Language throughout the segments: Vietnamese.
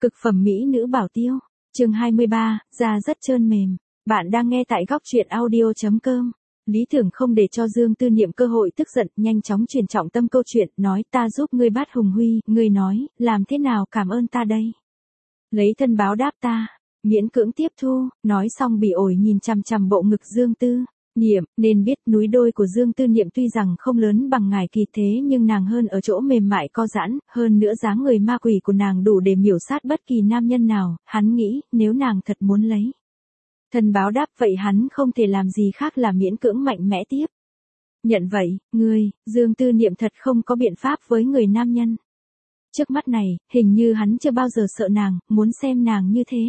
Cực phẩm mỹ nữ bảo tiêu. Chương 23, da rất trơn mềm. Bạn đang nghe tại góc truyện audio.com. Lý Tưởng không để cho Dương Tư Niệm cơ hội tức giận, nhanh chóng chuyển trọng tâm câu chuyện, nói ta giúp ngươi bắt Hùng Huy, ngươi nói, làm thế nào cảm ơn ta đây? Lấy thân báo đáp ta, miễn cưỡng tiếp thu, nói xong bị ổi nhìn chằm chằm bộ ngực Dương Tư Niệm, nên biết núi đôi của Dương Tư Niệm tuy rằng không lớn bằng ngải kỳ thế nhưng nàng hơn ở chỗ mềm mại co giãn, hơn nữa dáng người ma quỷ của nàng đủ để miểu sát bất kỳ nam nhân nào, hắn nghĩ, nếu nàng thật muốn lấy thân báo đáp vậy hắn không thể làm gì khác là miễn cưỡng mạnh mẽ tiếp. Nhận vậy, Dương Tư Niệm thật không có biện pháp với người nam nhân. Trước mắt này, hình như hắn chưa bao giờ sợ nàng, muốn xem nàng như thế.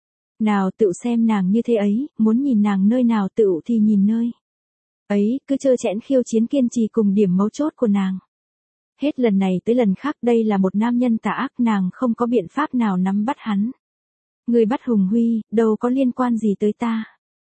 Nào tự xem nàng như thế ấy, muốn nhìn nàng nơi nào tự thì nhìn nơi ấy, cứ trơ trẽn khiêu chiến kiên trì cùng điểm mấu chốt của nàng. Hết lần này tới lần khác đây là một nam nhân tà ác, nàng không có biện pháp nào nắm bắt hắn. Ngươi bắt Hùng Huy, đâu có liên quan gì tới ta.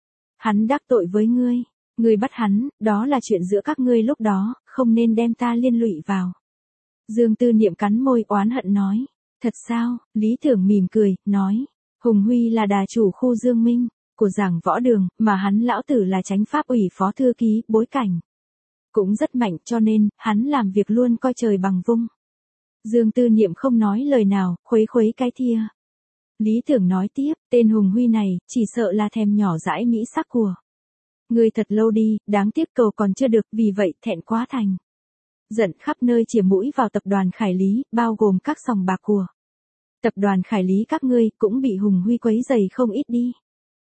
Hắn đắc tội với ngươi, ngươi bắt hắn, đó là chuyện giữa các ngươi lúc đó, không nên đem ta liên lụy vào. Dương Tư Niệm cắn môi oán hận nói, thật sao? Lý Tưởng mỉm cười, nói, Hùng Huy là đà chủ khu Dương Minh của Giảng Võ Đường, mà hắn lão tử là chánh pháp ủy phó thư ký, bối cảnh cũng rất mạnh, cho nên hắn làm việc luôn coi trời bằng vung. Dương Tư Niệm không nói lời nào, khuấy khuấy cái thìa. Lý Tưởng nói tiếp, tên Hùng Huy này, chỉ sợ là thèm nhỏ dãi mỹ sắc của ngươi thật lâu đi, đáng tiếc cầu còn chưa được, vì vậy thẹn quá thành giận khắp nơi chĩa mũi vào tập đoàn Khải Lý, bao gồm các sòng bạc của tập đoàn Khải Lý các ngươi, cũng bị Hùng Huy quấy rầy không ít đi.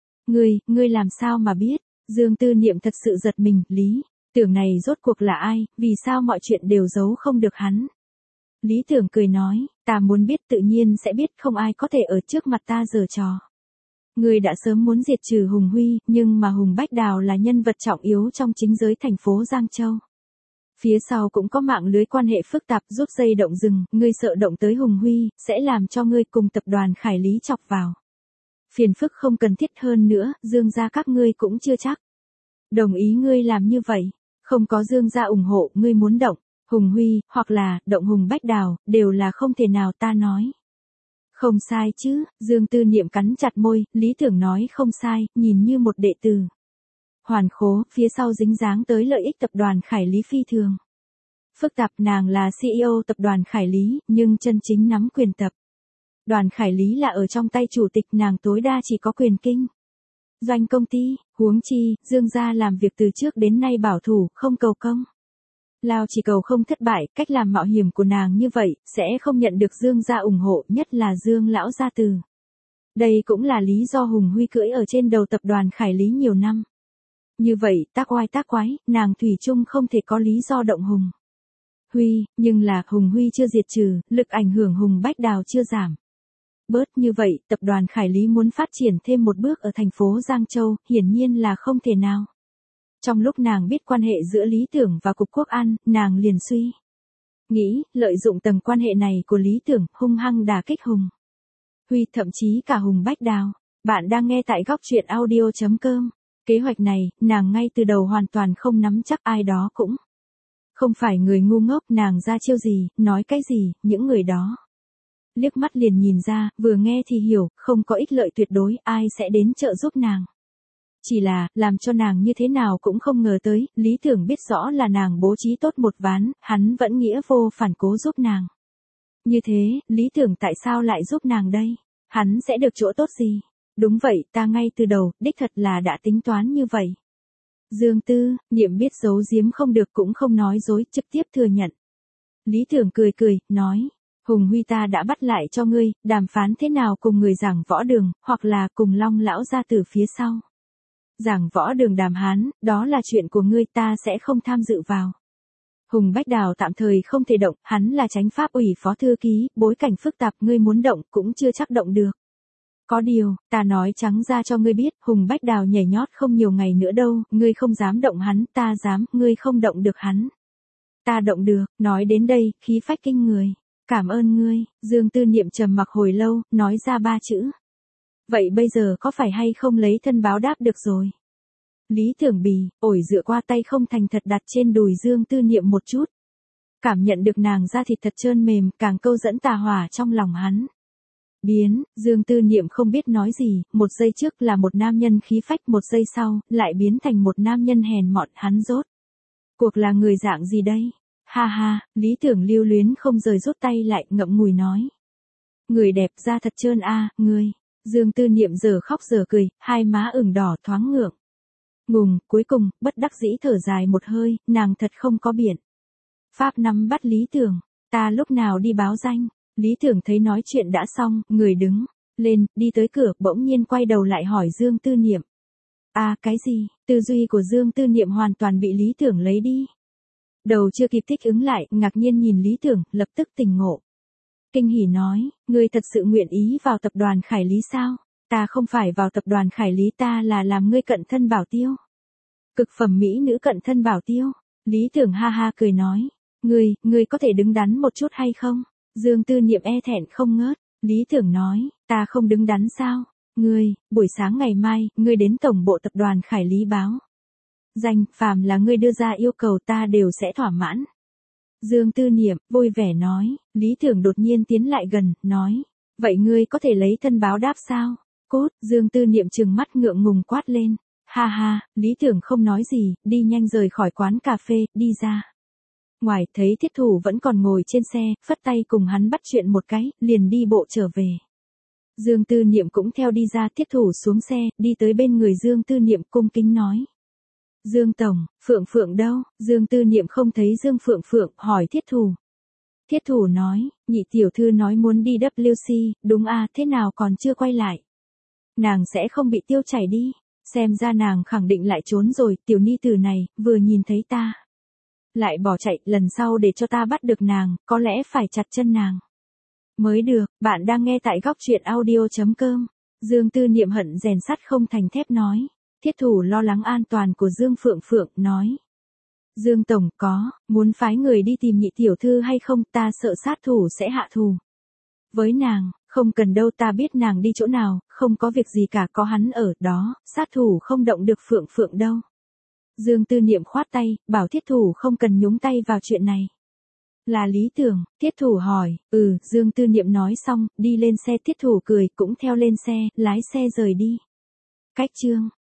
Ngươi làm sao mà biết? Dương Tư Niệm thật sự giật mình, Lý Tưởng này rốt cuộc là ai, vì sao mọi chuyện đều giấu không được hắn? Lý Tưởng cười nói, ta muốn biết tự nhiên sẽ biết, không ai có thể ở trước mặt ta giở trò. Ngươi đã sớm muốn diệt trừ Hùng Huy, nhưng mà Hùng Bách Đào là nhân vật trọng yếu trong chính giới thành phố Giang Châu. Phía sau cũng có mạng lưới quan hệ phức tạp, rút dây động rừng, ngươi sợ động tới Hùng Huy, sẽ làm cho ngươi cùng tập đoàn Khải Lý chọc vào phiền phức không cần thiết, hơn nữa, Dương gia các ngươi cũng chưa chắc đồng ý ngươi làm như vậy. Không có Dương gia ủng hộ, ngươi muốn động Hùng Huy, hoặc là động Hùng Bách Đào, đều là không thể nào, ta nói. Không sai chứ? Dương Tư Niệm cắn chặt môi, Lý Tưởng nói không sai, nhìn như một đệ tử hoàn khố, phía sau dính dáng tới lợi ích tập đoàn Khải Lý phi thường phức tạp. Nàng là CEO tập đoàn Khải Lý, nhưng chân chính nắm quyền tập đoàn Khải Lý là ở trong tay chủ tịch, nàng tối đa chỉ có quyền kinh doanh công ty, huống chi, Dương gia làm việc từ trước đến nay bảo thủ, không cầu công lao, chỉ cầu không thất bại. Cách làm mạo hiểm của nàng như vậy, sẽ không nhận được Dương gia ủng hộ, nhất là Dương lão gia tử. Đây cũng là lý do Hùng Huy cưỡi ở trên đầu tập đoàn Khải Lý nhiều năm. Như vậy, tác oai tác quái, nàng thủy chung không thể có lý do động Hùng Huy, nhưng là Hùng Huy chưa diệt trừ, lực ảnh hưởng Hùng Bách Đào chưa giảm bớt, như vậy, tập đoàn Khải Lý muốn phát triển thêm một bước ở thành phố Giang Châu, hiển nhiên là không thể nào. Trong lúc nàng biết quan hệ giữa Lý Tưởng và Cục Quốc an, nàng liền suy nghĩ, lợi dụng tầng quan hệ này của Lý Tưởng, hung hăng đả kích Hùng Huy, thậm chí cả Hùng Bách Đào. Bạn đang nghe tại góc truyện audio.com. Kế hoạch này, nàng ngay từ đầu hoàn toàn không nắm chắc, ai đó cũng không phải người ngu ngốc, nàng ra chiêu gì, nói cái gì, những người đó liếc mắt liền nhìn ra, vừa nghe thì hiểu, không có ích lợi tuyệt đối, ai sẽ đến trợ giúp nàng. Chỉ là, làm cho nàng như thế nào cũng không ngờ tới, Lý Tưởng biết rõ là nàng bố trí tốt một ván, hắn vẫn nghĩa vô phản cố giúp nàng. Như thế, Lý Tưởng tại sao lại giúp nàng đây? Hắn sẽ được chỗ tốt gì? Đúng vậy, ta ngay từ đầu, đích thật là đã tính toán như vậy. Dương Tư Niệm biết giấu giếm không được cũng không nói dối, trực tiếp thừa nhận. Lý Tưởng cười cười, nói, Hùng Huy ta đã bắt lại cho ngươi, đàm phán thế nào cùng người Giảng Võ Đường, hoặc là cùng Long lão gia tử phía sau. Giảng Võ Đường đàm hán, đó là chuyện của ngươi, ta sẽ không tham dự vào. Hùng Bách Đào tạm thời không thể động, hắn là chánh pháp ủy phó thư ký, bối cảnh phức tạp, ngươi muốn động cũng chưa chắc động được. Có điều, ta nói trắng ra cho ngươi biết, Hùng Bách Đào nhảy nhót không nhiều ngày nữa đâu, ngươi không dám động hắn, ta dám, ngươi không động được hắn. Ta động được. Nói đến đây, khí phách kinh người. Cảm ơn ngươi. Dương Tư Niệm trầm mặc hồi lâu, nói ra 3 chữ. Vậy bây giờ có phải hay không lấy thân báo đáp được rồi? Lý Tưởng bì, ổi dựa qua tay không thành thật đặt trên đùi Dương Tư Niệm một chút. Cảm nhận được nàng da thịt thật trơn mềm, càng câu dẫn tà hỏa trong lòng hắn. Biến, Dương Tư Niệm không biết nói gì, một giây trước là một nam nhân khí phách, một giây sau, lại biến thành một nam nhân hèn mọn, hắn rốt cuộc là người dạng gì đây? Ha ha, Lý Tưởng lưu luyến không rời rút tay lại, ngậm ngùi nói. Người đẹp da thật trơn a, ngươi. Dương Tư Niệm giờ khóc giờ cười, hai má ửng đỏ thoáng ngượng. Ngùng, cuối cùng, bất đắc dĩ thở dài một hơi, nàng thật không có biện pháp nắm bắt Lý Tưởng. Ta lúc nào đi báo danh? Lý Tưởng thấy nói chuyện đã xong, người đứng lên, đi tới cửa, bỗng nhiên quay đầu lại hỏi Dương Tư Niệm. Cái gì? Tư duy của Dương Tư Niệm hoàn toàn bị Lý Tưởng lấy đi. Đầu chưa kịp thích ứng lại, ngạc nhiên nhìn Lý Tưởng, lập tức tỉnh ngộ. Kinh hỉ nói, ngươi thật sự nguyện ý vào tập đoàn Khải Lý sao? Ta không phải vào tập đoàn Khải Lý, ta là làm ngươi cận thân bảo tiêu. Cực phẩm mỹ nữ cận thân bảo tiêu. Lý Tưởng ha ha cười nói. Ngươi có thể đứng đắn một chút hay không? Dương Tư Niệm e thẹn không ngớt. Lý Tưởng nói, ta không đứng đắn sao? Buổi sáng ngày mai, ngươi đến tổng bộ tập đoàn Khải Lý báo danh, phàm là ngươi đưa ra yêu cầu ta đều sẽ thỏa mãn. Dương Tư Niệm, vui vẻ nói, Lý Tưởng đột nhiên tiến lại gần, nói, vậy ngươi có thể lấy thân báo đáp sao? Cốt, Dương Tư Niệm trừng mắt ngượng ngùng quát lên, ha ha, Lý Tưởng không nói gì, đi nhanh rời khỏi quán cà phê, đi ra. Ngoài thấy Thiết Thủ vẫn còn ngồi trên xe, phất tay cùng hắn bắt chuyện một cái, liền đi bộ trở về. Dương Tư Niệm cũng theo đi ra, Thiết Thủ xuống xe, đi tới bên người Dương Tư Niệm cung kính nói. Dương Tổng, Phượng Phượng đâu? Dương Tư Niệm không thấy Dương Phượng Phượng, hỏi Thiết Thủ. Thiết Thủ nói, nhị tiểu thư nói muốn đi WC, đúng thế nào còn chưa quay lại? Nàng sẽ không bị tiêu chảy đi, xem ra nàng khẳng định lại trốn rồi, tiểu ni tử này, vừa nhìn thấy ta. Lại bỏ chạy, lần sau để cho ta bắt được nàng, có lẽ phải chặt chân nàng. Mới được, bạn đang nghe tại góc truyện audio.com. Dương Tư Niệm hận rèn sắt không thành thép nói. Thiết Thủ lo lắng an toàn của Dương Phượng Phượng, nói. Dương Tổng, muốn phái người đi tìm nhị tiểu thư hay không, ta sợ sát thủ sẽ hạ thù. Với nàng, không cần đâu, ta biết nàng đi chỗ nào, không có việc gì cả, có hắn ở đó, sát thủ không động được Phượng Phượng đâu. Dương Tư Niệm khoát tay, bảo Thiết Thủ không cần nhúng tay vào chuyện này. Là Lý Tưởng, Thiết Thủ hỏi, Dương Tư Niệm nói xong, đi lên xe, Thiết Thủ cười, cũng theo lên xe, lái xe rời đi. Cách chương